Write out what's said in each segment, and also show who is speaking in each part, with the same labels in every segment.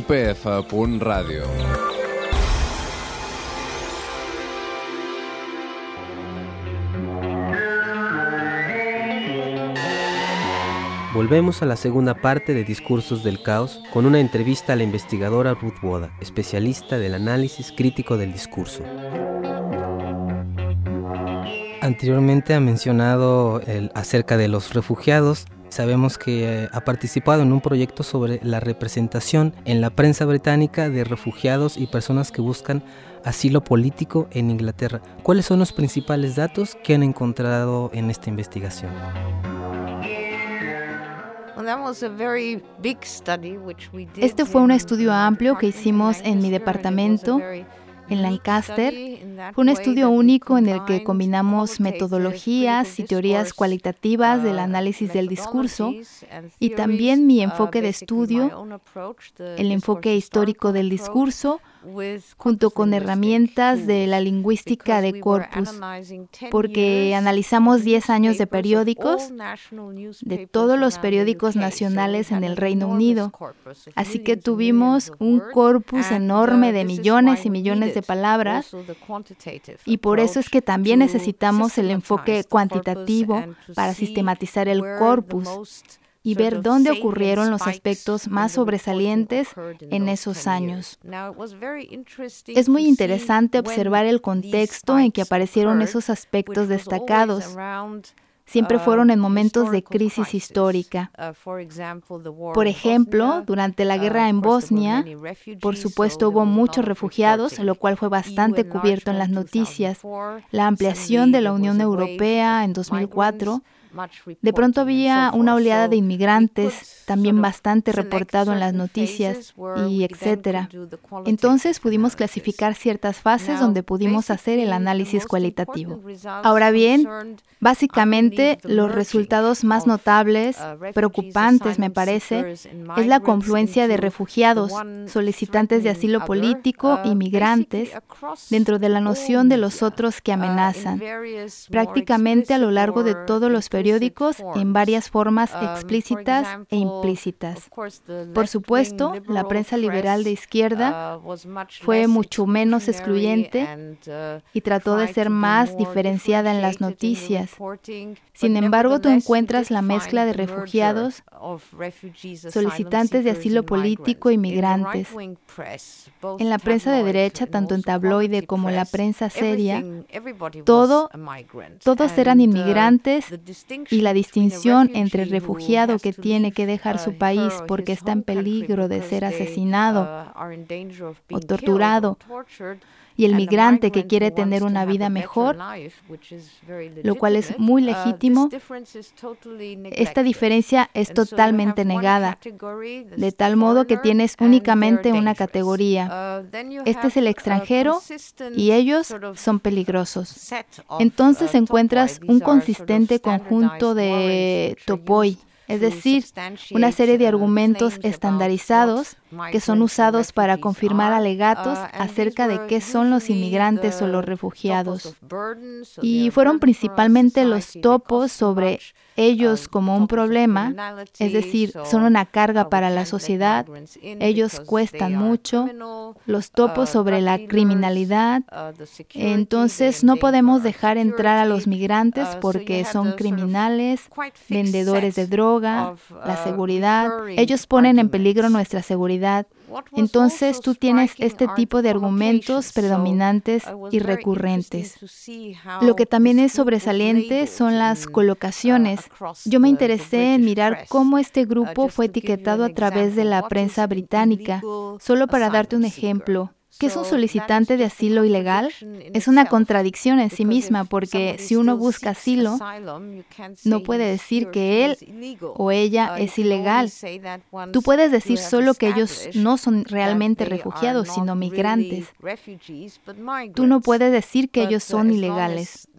Speaker 1: upf.radio.
Speaker 2: Volvemos a la segunda parte de Discursos del Caos con una entrevista a la investigadora Ruth Woda, especialista del análisis crítico del discurso. Anteriormente ha mencionado acerca de los refugiados. Sabemos que ha participado en un proyecto sobre la representación en la prensa británica de refugiados y personas que buscan asilo político en Inglaterra. ¿Cuáles son los principales datos que han encontrado en esta investigación?
Speaker 3: Este fue un estudio amplio que hicimos en mi departamento, en Lancaster. Fue un estudio único en el que combinamos metodologías y teorías cualitativas del análisis del discurso y también mi enfoque de estudio, el enfoque histórico del discurso, junto con herramientas de la lingüística de corpus, porque analizamos 10 años de periódicos, de todos los periódicos nacionales en el Reino Unido. Así que tuvimos un corpus enorme de millones y millones de palabras, y por eso es que también necesitamos el enfoque cuantitativo para sistematizar el corpus y ver dónde ocurrieron los aspectos más sobresalientes en esos años. Es muy interesante observar el contexto en que aparecieron esos aspectos destacados. Siempre fueron en momentos de crisis histórica. Por ejemplo, durante la guerra en Bosnia, por supuesto hubo muchos refugiados, lo cual fue bastante cubierto en las noticias. La ampliación de la Unión Europea en 2004. De pronto había una oleada de inmigrantes, también bastante reportado en las noticias, y etcétera. Entonces pudimos clasificar ciertas fases donde pudimos hacer el análisis cualitativo. Ahora bien, básicamente los resultados más notables, preocupantes me parece, es la confluencia de refugiados, solicitantes de asilo político y migrantes dentro de la noción de los otros que amenazan, prácticamente a lo largo de todos los periódicos en varias formas explícitas e implícitas. Por supuesto, la prensa liberal de izquierda fue mucho menos excluyente y trató de ser más diferenciada en las noticias. Sin embargo, tú encuentras la mezcla de refugiados, solicitantes de asilo político y migrantes. En la prensa de derecha, tanto en tabloide como en la prensa seria, todos eran inmigrantes, y la distinción entre el refugiado que tiene que dejar su país porque está en peligro de ser asesinado o torturado y el migrante que quiere tener una vida mejor, lo cual es muy legítimo, esta diferencia es totalmente negada, de tal modo que tienes únicamente una categoría. Este es el extranjero y ellos son peligrosos. Entonces encuentras un consistente conjunto de topoi, es decir, una serie de argumentos estandarizados que son usados para confirmar alegatos acerca de qué son los inmigrantes o los refugiados. Y fueron principalmente los topos sobre ellos como un problema, es decir, son una carga para la sociedad, ellos cuestan mucho, los topos sobre la criminalidad. Entonces no podemos dejar entrar a los migrantes porque son criminales, vendedores de droga, la seguridad, ellos ponen en peligro nuestra seguridad. Entonces tú tienes este tipo de argumentos predominantes y recurrentes. Lo que también es sobresaliente son las colocaciones. Yo me interesé en mirar cómo este grupo fue etiquetado a través de la prensa británica. Solo para darte un ejemplo. ¿Qué es un solicitante de asilo ilegal? Es una contradicción en sí misma, porque si uno busca asilo, no puede decir que él o ella es ilegal. Tú puedes decir solo que ellos no son realmente refugiados, sino migrantes. Tú no puedes decir que ellos son ilegales.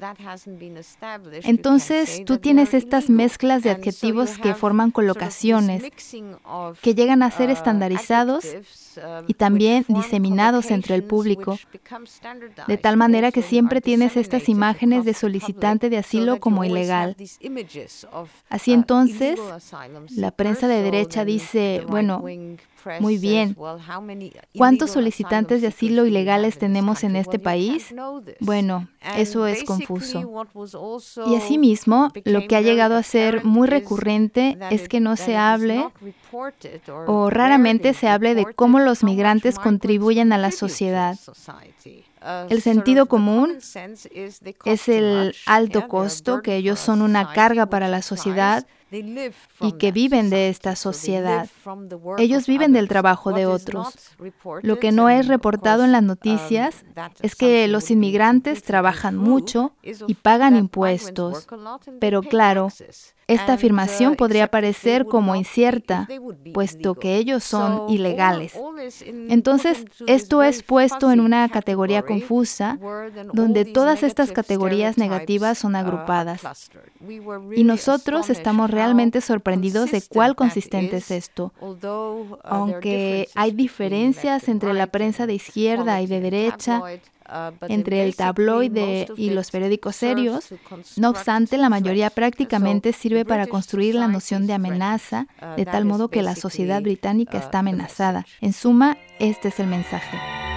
Speaker 3: Entonces, tú tienes estas mezclas de adjetivos que forman colocaciones, que llegan a ser estandarizados y también diseminados entre el público, de tal manera que siempre tienes estas imágenes de solicitante de asilo como ilegal. Así entonces, la prensa de derecha dice, bueno, Muy bien. ¿Cuántos solicitantes de asilo ilegales tenemos en este país? Bueno, eso es confuso. Y asimismo, lo que ha llegado a ser muy recurrente es que no se hable o raramente se hable de cómo los migrantes contribuyen a la sociedad. El sentido común es el alto costo, que ellos son una carga para la sociedad y que viven de esta sociedad. Ellos viven del trabajo de otros. Lo que no es reportado en las noticias es que los inmigrantes trabajan mucho y pagan impuestos. Pero claro, esta afirmación podría parecer como incierta, puesto que ellos son ilegales. Entonces, esto es puesto en una categoría confusa, donde todas estas categorías negativas son agrupadas. Y nosotros estamos realmente sorprendidos de cuál consistente es esto. Aunque hay diferencias entre la prensa de izquierda y de derecha, entre el tabloide y los periódicos serios, no obstante, la mayoría prácticamente sirve para construir la noción de amenaza, de tal modo que la sociedad británica está amenazada. En suma, este es el mensaje.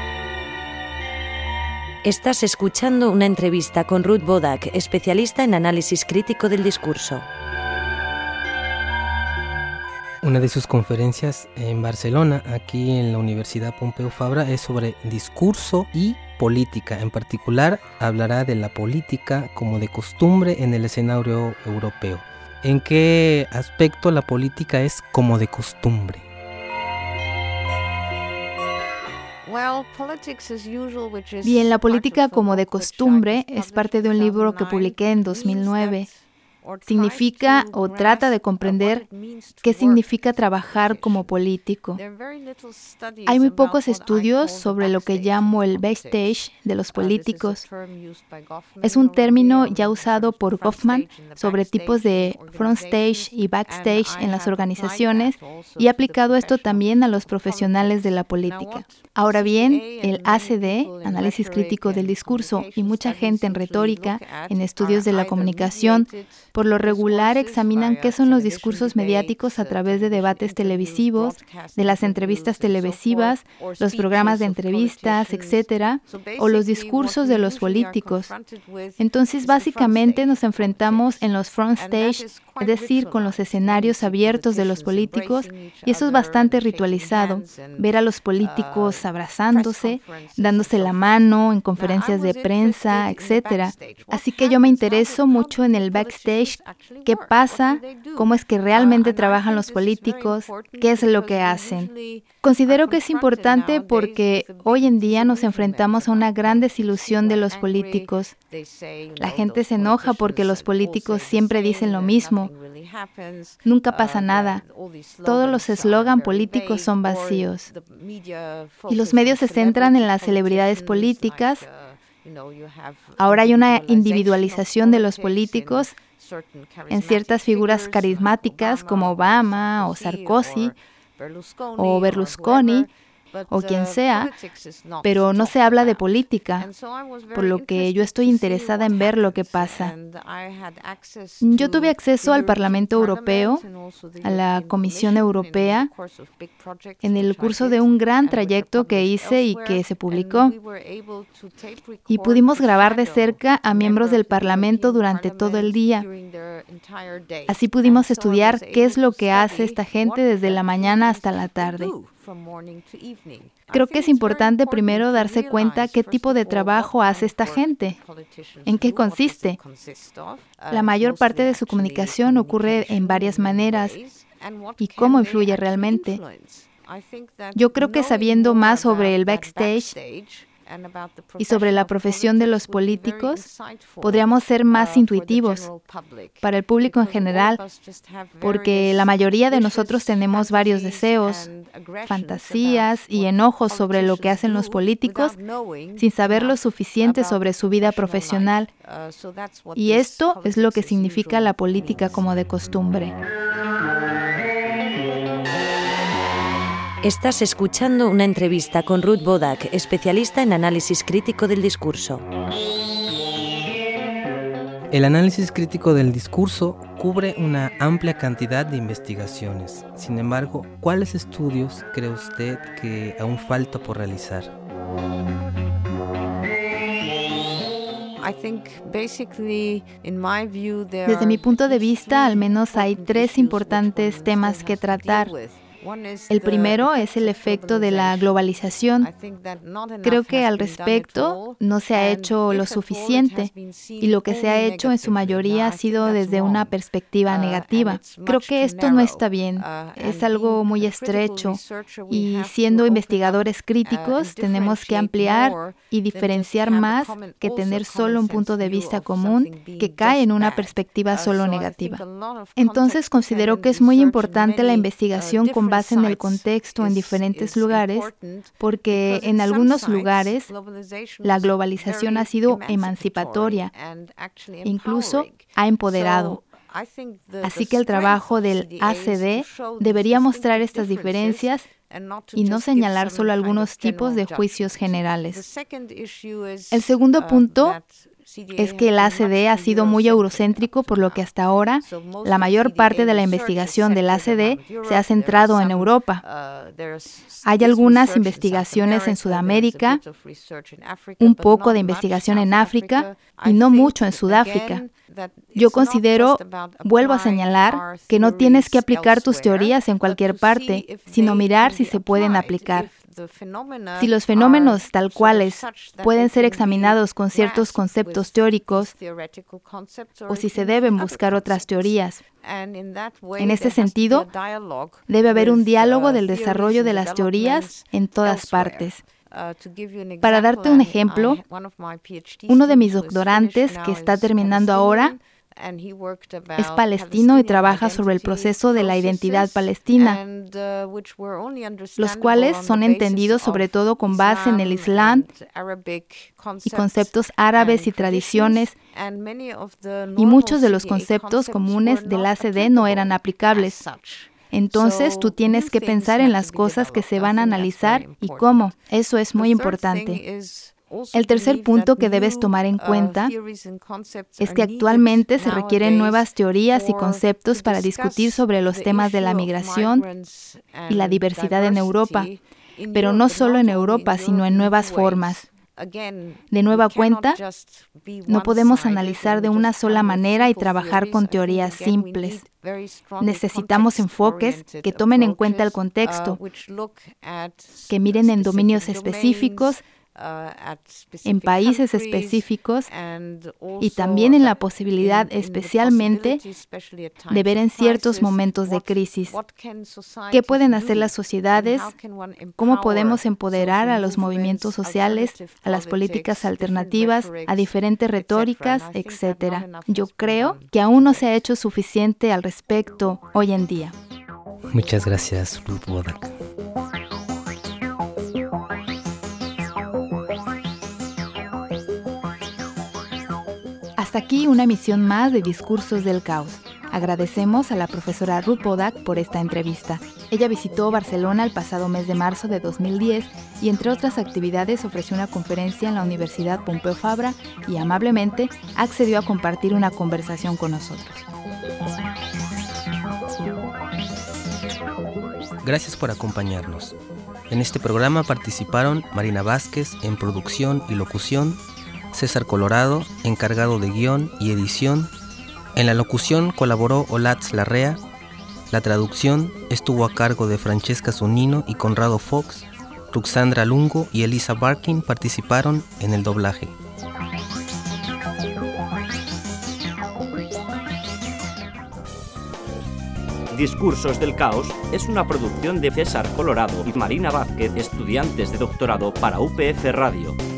Speaker 1: Estás escuchando una entrevista con Ruth Wodak, especialista en análisis crítico del discurso.
Speaker 2: Una de sus conferencias en Barcelona, aquí en la Universidad Pompeu Fabra, es sobre discurso y política. En particular, hablará de la política como de costumbre en el escenario europeo. ¿En qué aspecto la política es como de costumbre?
Speaker 3: Bien, la política como de costumbre es parte de un libro que publiqué en 2009. Significa o trata de comprender qué significa trabajar como político. Hay muy pocos estudios sobre lo que llamo el backstage de los políticos. Es un término ya usado por Goffman sobre tipos de frontstage y backstage en las organizaciones y he aplicado esto también a los profesionales de la política. Ahora bien, el ACD, Análisis Crítico del Discurso, y mucha gente en retórica, en estudios de la comunicación, por lo regular examinan qué son los discursos mediáticos a través de debates televisivos, de las entrevistas televisivas, los programas de entrevistas, etc., o los discursos de los políticos. Entonces, básicamente nos enfrentamos en los front stage, es decir, con los escenarios abiertos de los políticos, y eso es bastante ritualizado, ver a los políticos abrazándose, dándose la mano en conferencias de prensa, etc. Así que yo me intereso mucho en el backstage, qué pasa, cómo es que realmente trabajan los políticos, qué es lo que hacen. Considero que es importante porque hoy en día nos enfrentamos a una gran desilusión de los políticos. La gente se enoja porque los políticos siempre dicen lo mismo. Nunca pasa nada. Todos los eslogan políticos son vacíos. Y los medios se centran en las celebridades políticas. Ahora hay una individualización de los políticos en ciertas figuras carismáticas como Obama o Sarkozy o Berlusconi o quien sea, pero no se habla de política, por lo que yo estoy interesada en ver lo que pasa. Yo tuve acceso al Parlamento Europeo, a la Comisión Europea, en el curso de un gran trayecto que hice y que se publicó. Y pudimos grabar de cerca a miembros del Parlamento durante todo el día. Así pudimos estudiar qué es lo que hace esta gente desde la mañana hasta la tarde. Creo que es importante primero darse cuenta qué tipo de trabajo hace esta gente, en qué consiste. La mayor parte de su comunicación ocurre en varias maneras y cómo influye realmente. Yo creo que sabiendo más sobre el backstage y sobre la profesión de los políticos, podríamos ser más intuitivos para el público en general, porque la mayoría de nosotros tenemos varios deseos, fantasías y enojos sobre lo que hacen los políticos sin saber lo suficiente sobre su vida profesional. Y esto es lo que significa la política como de costumbre.
Speaker 1: Estás escuchando una entrevista con Ruth Wodak, especialista en análisis crítico del discurso.
Speaker 2: El análisis crítico del discurso cubre una amplia cantidad de investigaciones. Sin embargo, ¿cuáles estudios cree usted que aún falta por realizar?
Speaker 3: Desde mi punto de vista, al menos hay 3 importantes temas que tratar. El primero es el efecto de la globalización. Creo que al respecto no se ha hecho lo suficiente y lo que se ha hecho en su mayoría ha sido desde una perspectiva negativa. Creo que esto no está bien, es algo muy estrecho y siendo investigadores críticos tenemos que ampliar y diferenciar más que tener solo un punto de vista común que cae en una perspectiva solo negativa. Entonces considero que es muy importante la investigación con base en el contexto en diferentes lugares, porque en algunos lugares la globalización ha sido emancipatoria, incluso ha empoderado. Así que el trabajo del ACD debería mostrar estas diferencias y no señalar solo algunos tipos de juicios generales. El segundo punto es que el ACD ha sido muy eurocéntrico, por lo que hasta ahora la mayor parte de la investigación del ACD se ha centrado en Europa. Hay algunas investigaciones en Sudamérica, un poco de investigación en África y no mucho en Sudáfrica. Yo considero, vuelvo a señalar, que no tienes que aplicar tus teorías en cualquier parte, sino mirar si se pueden aplicar. Si los fenómenos tal cuales pueden ser examinados con ciertos conceptos teóricos o si se deben buscar otras teorías. En este sentido, debe haber un diálogo del desarrollo de las teorías en todas partes. Para darte un ejemplo, uno de mis doctorantes que está terminando ahora es palestino y trabaja sobre el proceso de la identidad palestina, los cuales son entendidos sobre todo con base en el Islam y conceptos árabes y tradiciones, y muchos de los conceptos comunes del ACD no eran aplicables. Entonces, tú tienes que pensar en las cosas que se van a analizar y cómo. Eso es muy importante. El tercer punto que debes tomar en cuenta es que actualmente se requieren nuevas teorías y conceptos para discutir sobre los temas de la migración y la diversidad en Europa, pero no solo en Europa, sino en nuevas formas. De nueva cuenta, no podemos analizar de una sola manera y trabajar con teorías simples. Necesitamos enfoques que tomen en cuenta el contexto, que miren en dominios específicos, en países específicos y también en la posibilidad especialmente de ver en ciertos momentos de crisis. ¿Qué pueden hacer las sociedades? ¿Cómo podemos empoderar a los movimientos sociales, a las políticas alternativas, a diferentes retóricas, etcétera? Yo creo que aún no se ha hecho suficiente al respecto hoy en día.
Speaker 2: Muchas gracias, Ruth Wodak.
Speaker 3: Hasta aquí una emisión más de Discursos del Caos. Agradecemos a la profesora Ruth Wodak por esta entrevista. Ella visitó Barcelona el pasado mes de marzo de 2010 y entre otras actividades ofreció una conferencia en la Universidad Pompeu Fabra y amablemente accedió a compartir una conversación con nosotros.
Speaker 2: Gracias por acompañarnos. En este programa participaron Marina Vázquez en producción y locución, César Colorado, encargado de guión y edición. En la locución colaboró Olatz Larrea. La traducción estuvo a cargo de Francesca Zunino y Conrado Fox. Ruxandra Lungo y Elisa Barkin participaron en el doblaje.
Speaker 4: Discursos del Caos es una producción de César Colorado y Marina Vázquez, estudiantes de doctorado para UPF Radio.